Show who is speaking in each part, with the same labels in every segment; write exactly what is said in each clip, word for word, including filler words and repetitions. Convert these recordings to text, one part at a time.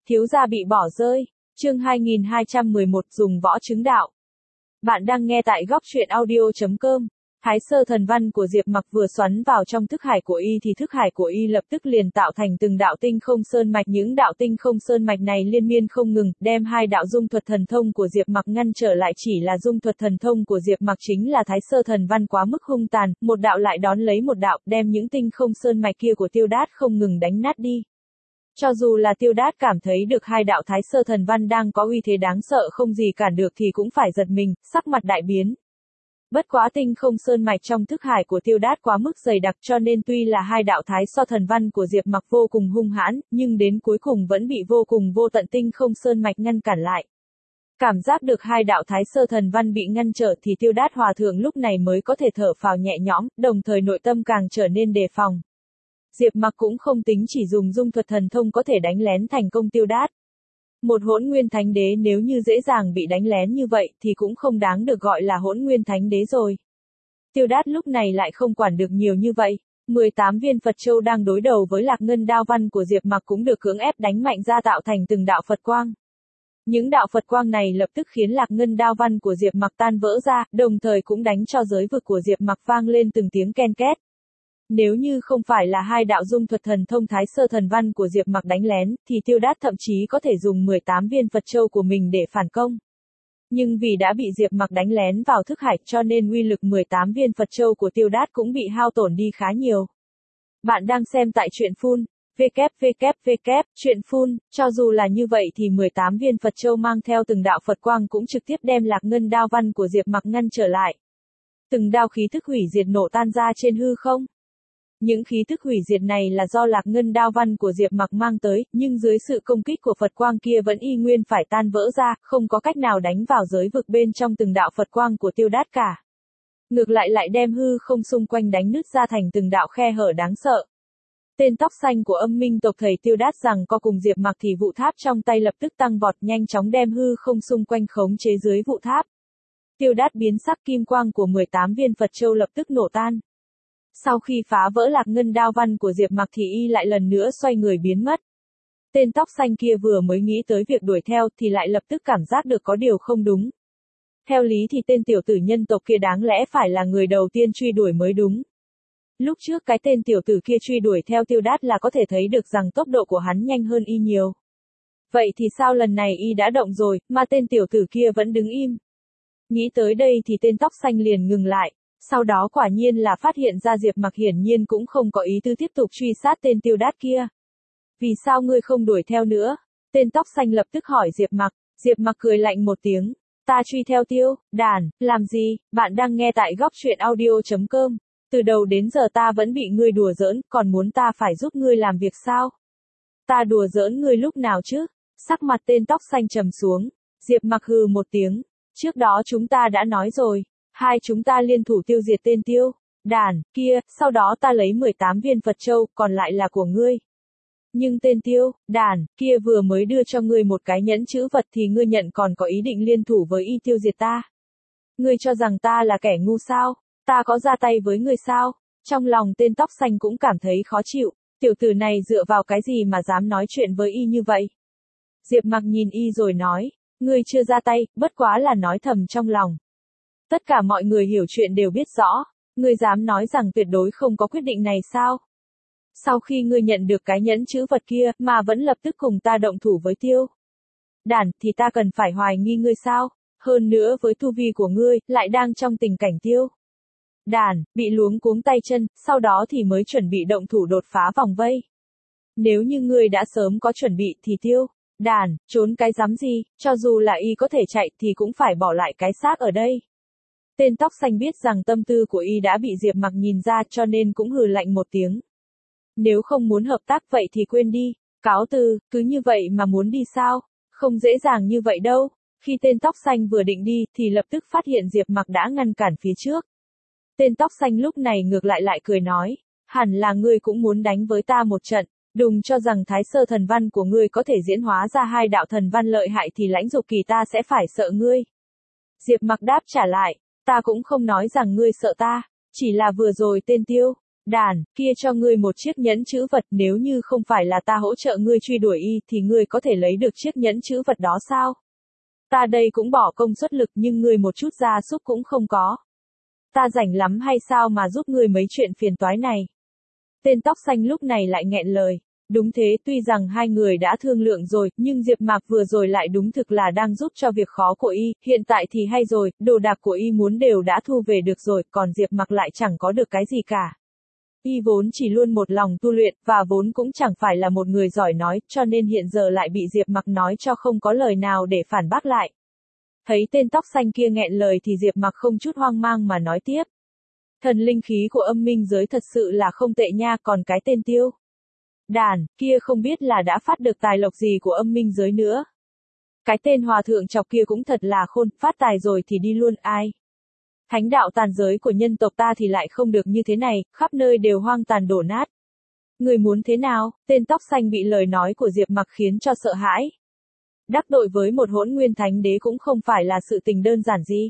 Speaker 1: Thiếu gia bị bỏ rơi. Chương hai nghìn hai trăm mười một dùng võ chứng đạo. Bạn đang nghe tại góc truyện audio chấm com. Thái sơ thần văn của Diệp Mặc vừa xoắn vào trong thức hải của y thì thức hải của y lập tức liền tạo thành từng đạo tinh không sơn mạch. Những đạo tinh không sơn mạch này liên miên không ngừng, đem hai đạo dung thuật thần thông của Diệp Mặc ngăn trở lại. Chỉ là dung thuật thần thông của Diệp Mặc chính là thái sơ thần văn quá mức hung tàn, một đạo lại đón lấy một đạo, đem những tinh không sơn mạch kia của Tiêu Đát không ngừng đánh nát đi. Cho dù là Tiêu Đát cảm thấy được hai đạo thái sơ thần văn đang có uy thế đáng sợ không gì cản được thì cũng phải giật mình, sắc mặt đại biến. Bất quá tinh không sơn mạch trong thức hải của Tiêu Đát quá mức dày đặc cho nên tuy là hai đạo thái sơ thần văn của Diệp Mặc vô cùng hung hãn, nhưng đến cuối cùng vẫn bị vô cùng vô tận tinh không sơn mạch ngăn cản lại. Cảm giác được hai đạo thái sơ thần văn bị ngăn trở thì Tiêu Đát hòa thượng lúc này mới có thể thở phào nhẹ nhõm, đồng thời nội tâm càng trở nên đề phòng. Diệp Mặc cũng không tính chỉ dùng dung thuật thần thông có thể đánh lén thành công Tiêu Đát. Một hỗn nguyên thánh đế nếu như dễ dàng bị đánh lén như vậy thì cũng không đáng được gọi là hỗn nguyên thánh đế rồi. Tiêu Đát lúc này lại không quản được nhiều như vậy. mười tám viên Phật Châu đang đối đầu với lạc ngân đao văn của Diệp Mặc cũng được cưỡng ép đánh mạnh ra tạo thành từng đạo Phật quang. Những đạo Phật quang này lập tức khiến lạc ngân đao văn của Diệp Mặc tan vỡ ra, đồng thời cũng đánh cho giới vực của Diệp Mặc vang lên từng tiếng ken két. Nếu như không phải là hai đạo dung thuật thần thông thái sơ thần văn của Diệp Mặc đánh lén, thì Tiêu Đát thậm chí có thể dùng mười tám viên Phật Châu của mình để phản công. Nhưng vì đã bị Diệp Mặc đánh lén vào thức hải cho nên uy lực mười tám viên Phật Châu của Tiêu Đát cũng bị hao tổn đi khá nhiều. Bạn đang xem tại truyện phun, www, truyện phun, cho dù là như vậy thì mười tám viên Phật Châu mang theo từng đạo Phật quang cũng trực tiếp đem lạc ngân đao văn của Diệp Mặc ngăn trở lại. Từng đao khí thức hủy diệt nổ tan ra trên hư không. Những khí thức hủy diệt này là do lạc ngân đao văn của Diệp Mặc mang tới, nhưng dưới sự công kích của Phật quang kia vẫn y nguyên phải tan vỡ ra, không có cách nào đánh vào giới vực bên trong từng đạo Phật quang của Tiêu Đát cả. Ngược lại lại đem hư không xung quanh đánh nứt ra thành từng đạo khe hở đáng sợ. Tên tóc xanh của âm minh tộc thầy Tiêu Đát rằng co cùng Diệp Mặc thì vụ tháp trong tay lập tức tăng vọt nhanh chóng đem hư không xung quanh khống chế dưới vụ tháp. Tiêu Đát biến sắc kim quang của mười tám viên Phật Châu lập tức nổ tan. Sau khi phá vỡ lạc ngân đao văn của Diệp Mặc thì y lại lần nữa xoay người biến mất. Tên tóc xanh kia vừa mới nghĩ tới việc đuổi theo thì lại lập tức cảm giác được có điều không đúng. Theo lý thì tên tiểu tử nhân tộc kia đáng lẽ phải là người đầu tiên truy đuổi mới đúng. Lúc trước cái tên tiểu tử kia truy đuổi theo Tiêu Đát là có thể thấy được rằng tốc độ của hắn nhanh hơn y nhiều. Vậy thì sao lần này y đã động rồi, mà tên tiểu tử kia vẫn đứng im? Nghĩ tới đây thì tên tóc xanh liền ngừng lại. Sau đó quả nhiên là phát hiện ra Diệp Mặc hiển nhiên cũng không có ý tư tiếp tục truy sát tên Tiêu Đát kia. Vì sao ngươi không đuổi theo nữa? Tên tóc xanh lập tức hỏi Diệp Mặc. Diệp Mặc cười lạnh một tiếng. Ta truy theo Tiêu Đàn, làm gì? Bạn đang nghe tại góc truyện audio chấm com. Từ đầu đến giờ ta vẫn bị ngươi đùa giỡn, còn muốn ta phải giúp ngươi làm việc sao? Ta đùa giỡn ngươi lúc nào chứ? Sắc mặt tên tóc xanh trầm xuống. Diệp Mặc hừ một tiếng. Trước đó chúng ta đã nói rồi. Hai chúng ta liên thủ tiêu diệt tên Tiêu Đàn kia, sau đó ta lấy mười tám viên Phật Châu, còn lại là của ngươi. Nhưng tên Tiêu Đàn kia vừa mới đưa cho ngươi một cái nhẫn chữ vật thì ngươi nhận còn có ý định liên thủ với y tiêu diệt ta. Ngươi cho rằng ta là kẻ ngu sao? Ta có ra tay với ngươi sao? Trong lòng tên tóc xanh cũng cảm thấy khó chịu, tiểu tử này dựa vào cái gì mà dám nói chuyện với y như vậy? Diệp Mặc nhìn y rồi nói, ngươi chưa ra tay, bất quá là nói thầm trong lòng. Tất cả mọi người hiểu chuyện đều biết rõ, ngươi dám nói rằng tuyệt đối không có quyết định này sao? Sau khi ngươi nhận được cái nhẫn chữ vật kia mà vẫn lập tức cùng ta động thủ với Tiêu Đàn thì ta cần phải hoài nghi ngươi sao? Hơn nữa với tu vi của ngươi lại đang trong tình cảnh Tiêu Đàn bị luống cuống tay chân, sau đó thì mới chuẩn bị động thủ đột phá vòng vây. Nếu như ngươi đã sớm có chuẩn bị thì Tiêu Đàn trốn cái rắm gì, cho dù là y có thể chạy thì cũng phải bỏ lại cái xác ở đây. Tên tóc xanh biết rằng tâm tư của y đã bị Diệp Mặc nhìn ra cho nên cũng hừ lạnh một tiếng. Nếu không muốn hợp tác vậy thì quên đi, cáo từ, cứ như vậy mà muốn đi sao? Không dễ dàng như vậy đâu. Khi tên tóc xanh vừa định đi thì lập tức phát hiện Diệp Mặc đã ngăn cản phía trước. Tên tóc xanh lúc này ngược lại lại cười nói, hẳn là ngươi cũng muốn đánh với ta một trận, đừng cho rằng thái sơ thần văn của ngươi có thể diễn hóa ra hai đạo thần văn lợi hại thì lãnh dục kỳ ta sẽ phải sợ ngươi. Diệp Mặc đáp trả lại. Ta cũng không nói rằng ngươi sợ ta, chỉ là vừa rồi tên Tiêu Đàn, kia cho ngươi một chiếc nhẫn chữ vật, nếu như không phải là ta hỗ trợ ngươi truy đuổi y thì ngươi có thể lấy được chiếc nhẫn chữ vật đó sao? Ta đây cũng bỏ công suất lực nhưng ngươi một chút gia súc cũng không có. Ta rảnh lắm hay sao mà giúp ngươi mấy chuyện phiền toái này? Tên tóc xanh lúc này lại nghẹn lời. Đúng thế, tuy rằng hai người đã thương lượng rồi, nhưng Diệp Mạc vừa rồi lại đúng thực là đang giúp cho việc khó của y, hiện tại thì hay rồi, đồ đạc của y muốn đều đã thu về được rồi, còn Diệp Mạc lại chẳng có được cái gì cả. Y vốn chỉ luôn một lòng tu luyện, và vốn cũng chẳng phải là một người giỏi nói, cho nên hiện giờ lại bị Diệp Mạc nói cho không có lời nào để phản bác lại. Thấy tên tóc xanh kia nghẹn lời thì Diệp Mạc không chút hoang mang mà nói tiếp. Thần linh khí của âm minh giới thật sự là không tệ nha, còn cái tên Tiêu Đàn, kia không biết là đã phát được tài lộc gì của âm minh giới nữa. Cái tên hòa thượng chọc kia cũng thật là khôn, phát tài rồi thì đi luôn, ai. Thánh đạo tàn giới của nhân tộc ta thì lại không được như thế này, khắp nơi đều hoang tàn đổ nát. Người muốn thế nào? Tên tóc xanh bị lời nói của Diệp Mạc khiến cho sợ hãi. Đắc tội với một hỗn nguyên thánh đế cũng không phải là sự tình đơn giản gì.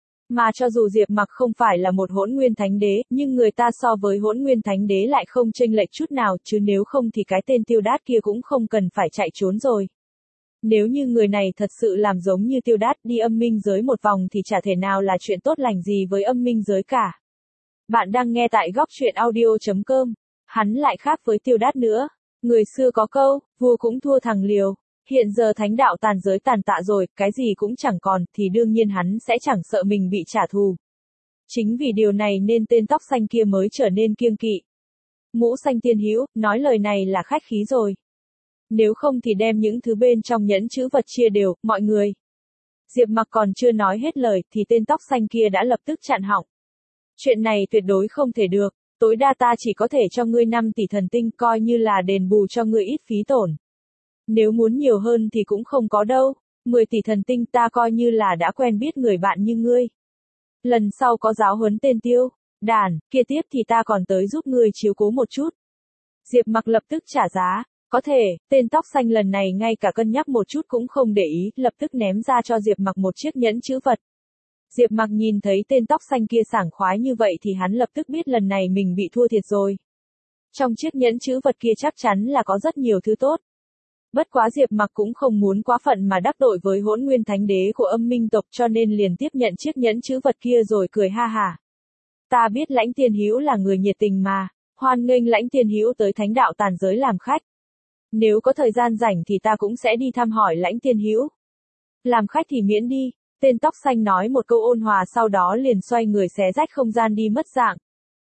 Speaker 1: Mà cho dù Diệp Mạc không phải là một hỗn nguyên thánh đế, nhưng người ta so với hỗn nguyên thánh đế lại không chênh lệch chút nào, chứ nếu không thì cái tên Tiêu Đát kia cũng không cần phải chạy trốn rồi. Nếu như người này thật sự làm giống như Tiêu Đát đi âm minh giới một vòng thì chả thể nào là chuyện tốt lành gì với âm minh giới cả. Bạn đang nghe tại góc truyện audio chấm com. Hắn lại khác với Tiêu Đát nữa. Người xưa có câu, vua cũng thua thằng liều. Hiện giờ thánh đạo tàn giới tàn tạ rồi, cái gì cũng chẳng còn, thì đương nhiên hắn sẽ chẳng sợ mình bị trả thù. Chính vì điều này nên tên tóc xanh kia mới trở nên kiêng kỵ. Mũ xanh tiên hữu, nói lời này là khách khí rồi. Nếu không thì đem những thứ bên trong nhẫn chữ vật chia đều, mọi người. Diệp Mạc còn chưa nói hết lời thì tên tóc xanh kia đã lập tức chặn họng. Chuyện này tuyệt đối không thể được, tối đa ta chỉ có thể cho ngươi năm tỷ thần tinh coi như là đền bù cho ngươi ít phí tổn. Nếu muốn nhiều hơn thì cũng không có đâu, mười tỷ thần tinh ta coi như là đã quen biết người bạn như ngươi. Lần sau có giáo huấn tên Tiêu Đàn kia tiếp thì ta còn tới giúp ngươi chiếu cố một chút. Diệp Mạc lập tức trả giá, có thể, tên tóc xanh lần này ngay cả cân nhắc một chút cũng không để ý, lập tức ném ra cho Diệp Mạc một chiếc nhẫn chữ vật. Diệp Mạc nhìn thấy tên tóc xanh kia sảng khoái như vậy thì hắn lập tức biết lần này mình bị thua thiệt rồi. Trong chiếc nhẫn chữ vật kia chắc chắn là có rất nhiều thứ tốt. Bất quá Diệp Mạc cũng không muốn quá phận mà đắc tội với hỗn nguyên thánh đế của âm minh tộc cho nên liền tiếp nhận chiếc nhẫn chữ vật kia rồi cười ha hả. Ta biết Lãnh Tiên Hữu là người nhiệt tình mà, hoan nghênh Lãnh Tiên Hữu tới thánh đạo tàn giới làm khách. Nếu có thời gian rảnh thì ta cũng sẽ đi thăm hỏi Lãnh Tiên Hữu. Làm khách thì miễn đi, tên tóc xanh nói một câu ôn hòa sau đó liền xoay người xé rách không gian đi mất dạng.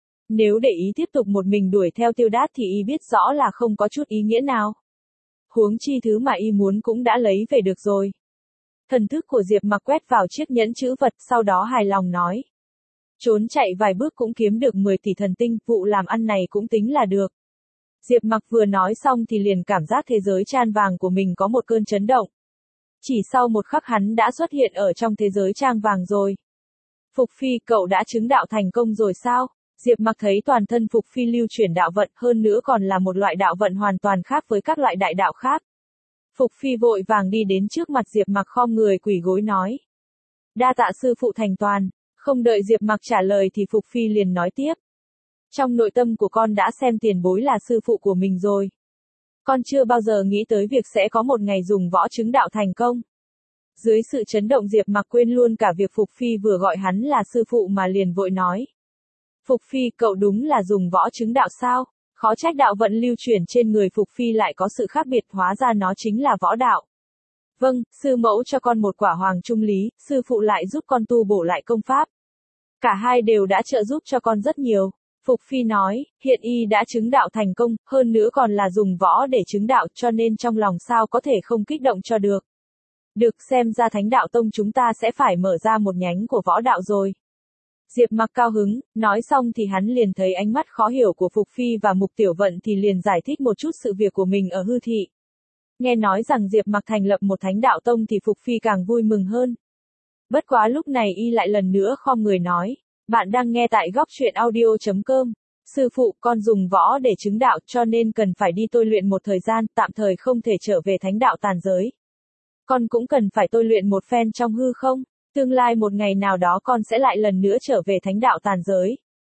Speaker 1: Nếu để ý tiếp tục một mình đuổi theo Tiêu Đát thì y biết rõ là không có chút ý nghĩa nào. Huống chi thứ mà y muốn cũng đã lấy về được rồi. Thần thức của Diệp Mạc quét vào chiếc nhẫn chữ vật sau đó hài lòng nói. Trốn chạy vài bước cũng kiếm được mười tỷ thần tinh, vụ làm ăn này cũng tính là được. Diệp Mạc vừa nói xong thì liền cảm giác thế giới tran vàng của mình có một cơn chấn động. Chỉ sau một khắc hắn đã xuất hiện ở trong thế giới trang vàng rồi. Phục Phi, cậu đã chứng đạo thành công rồi sao? Diệp Mạc thấy toàn thân Phục Phi lưu chuyển đạo vận, hơn nữa còn là một loại đạo vận hoàn toàn khác với các loại đại đạo khác. Phục Phi vội vàng đi đến trước mặt Diệp Mạc khom người quỳ gối nói. Đa tạ sư phụ thành toàn. Không đợi Diệp Mạc trả lời thì Phục Phi liền nói tiếp. Trong nội tâm của con đã xem tiền bối là sư phụ của mình rồi. Con chưa bao giờ nghĩ tới việc sẽ có một ngày dùng võ chứng đạo thành công. Dưới sự chấn động Diệp Mạc quên luôn cả việc Phục Phi vừa gọi hắn là sư phụ mà liền vội nói. Phục Phi, cậu đúng là dùng võ chứng đạo sao? Khó trách đạo vận lưu chuyển trên người Phục Phi lại có sự khác biệt, hóa ra nó chính là võ đạo. Vâng, sư mẫu cho con một quả hoàng trung lý, sư phụ lại giúp con tu bổ lại công pháp. Cả hai đều đã trợ giúp cho con rất nhiều. Phục Phi nói, hiện y đã chứng đạo thành công, hơn nữa còn là dùng võ để chứng đạo cho nên trong lòng sao có thể không kích động cho được. Được, xem ra thánh đạo tông chúng ta sẽ phải mở ra một nhánh của võ đạo rồi. Diệp Mạc cao hứng, nói xong thì hắn liền thấy ánh mắt khó hiểu của Phục Phi và Mục Tiểu Vận thì liền giải thích một chút sự việc của mình ở hư thị. Nghe nói rằng Diệp Mạc thành lập một thánh đạo tông thì Phục Phi càng vui mừng hơn. Bất quá lúc này y lại lần nữa khom người nói, bạn đang nghe tại góc truyện audio chấm com. Sư phụ, con dùng võ để chứng đạo cho nên cần phải đi tôi luyện một thời gian, tạm thời không thể trở về thánh đạo tàn giới. Con cũng cần phải tôi luyện một phen trong hư không? Tương lai một ngày nào đó con sẽ lại lần nữa trở về thánh đạo tàn giới.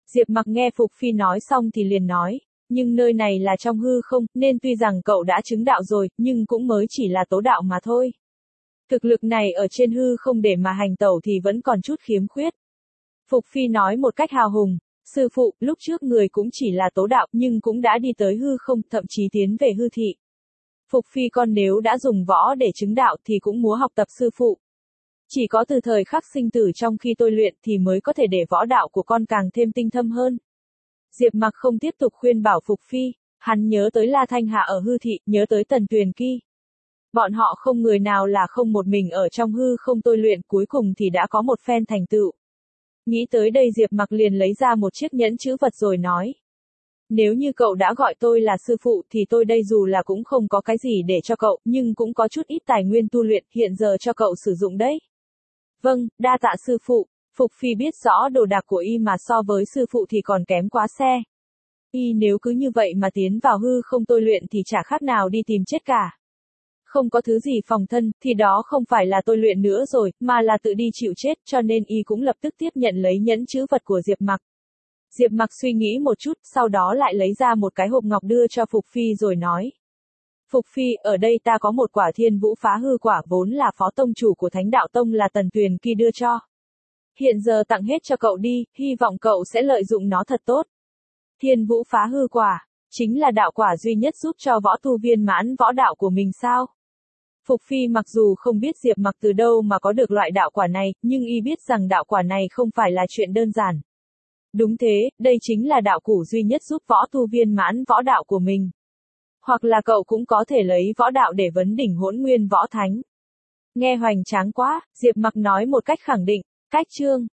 Speaker 1: Diệp Mặc nghe Phục Phi nói xong thì liền nói, nhưng nơi này là trong hư không, nên tuy rằng cậu đã chứng đạo rồi, nhưng cũng mới chỉ là tố đạo mà thôi. Thực lực này ở trên hư không để mà hành tẩu thì vẫn còn chút khiếm khuyết. Phục Phi nói một cách hào hùng, sư phụ, lúc trước người cũng chỉ là tố đạo, nhưng cũng đã đi tới hư không, thậm chí tiến về hư thị. Phục Phi con nếu đã dùng võ để chứng đạo thì cũng muốn học tập sư phụ. Chỉ có từ thời khắc sinh tử trong khi tôi luyện thì mới có thể để võ đạo của con càng thêm tinh thâm hơn. Diệp Mặc không tiếp tục khuyên bảo Phục Phi, hắn nhớ tới La Thanh Hà ở hư thị, nhớ tới Tần Tuyền Kỳ. Bọn họ không người nào là không một mình ở trong hư không tôi luyện, cuối cùng thì đã có một phen thành tựu. Nghĩ tới đây Diệp Mặc liền lấy ra một chiếc nhẫn chữ vật rồi nói. Nếu như cậu đã gọi tôi là sư phụ thì tôi đây dù là cũng không có cái gì để cho cậu, nhưng cũng có chút ít tài nguyên tu luyện, hiện giờ cho cậu sử dụng đấy. Vâng, đa tạ sư phụ. Phục Phi biết rõ đồ đạc của y mà so với sư phụ thì còn kém quá xe. Y nếu cứ như vậy mà tiến vào hư không tôi luyện thì chả khác nào đi tìm chết cả. Không có thứ gì phòng thân, thì đó không phải là tôi luyện nữa rồi, mà là tự đi chịu chết, cho nên y cũng lập tức tiếp nhận lấy nhẫn chữ vật của Diệp Mặc. Diệp Mặc suy nghĩ một chút, sau đó lại lấy ra một cái hộp ngọc đưa cho Phục Phi rồi nói. Phục Phi, ở đây ta có một quả thiên vũ phá hư quả vốn là phó tông chủ của Thánh Đạo Tông là Tần Tuyền Kỳ đưa cho. Hiện giờ tặng hết cho cậu đi, hy vọng cậu sẽ lợi dụng nó thật tốt. Thiên vũ phá hư quả, chính là đạo quả duy nhất giúp cho võ tu viên mãn võ đạo của mình sao? Phục Phi mặc dù không biết Diệp Mặc từ đâu mà có được loại đạo quả này, nhưng y biết rằng đạo quả này không phải là chuyện đơn giản. Đúng thế, đây chính là đạo củ duy nhất giúp võ tu viên mãn võ đạo của mình. Hoặc là cậu cũng có thể lấy võ đạo để vấn đỉnh hỗn nguyên võ thánh. Nghe hoành tráng quá, Diệp Mặc nói một cách khẳng định, cách chương.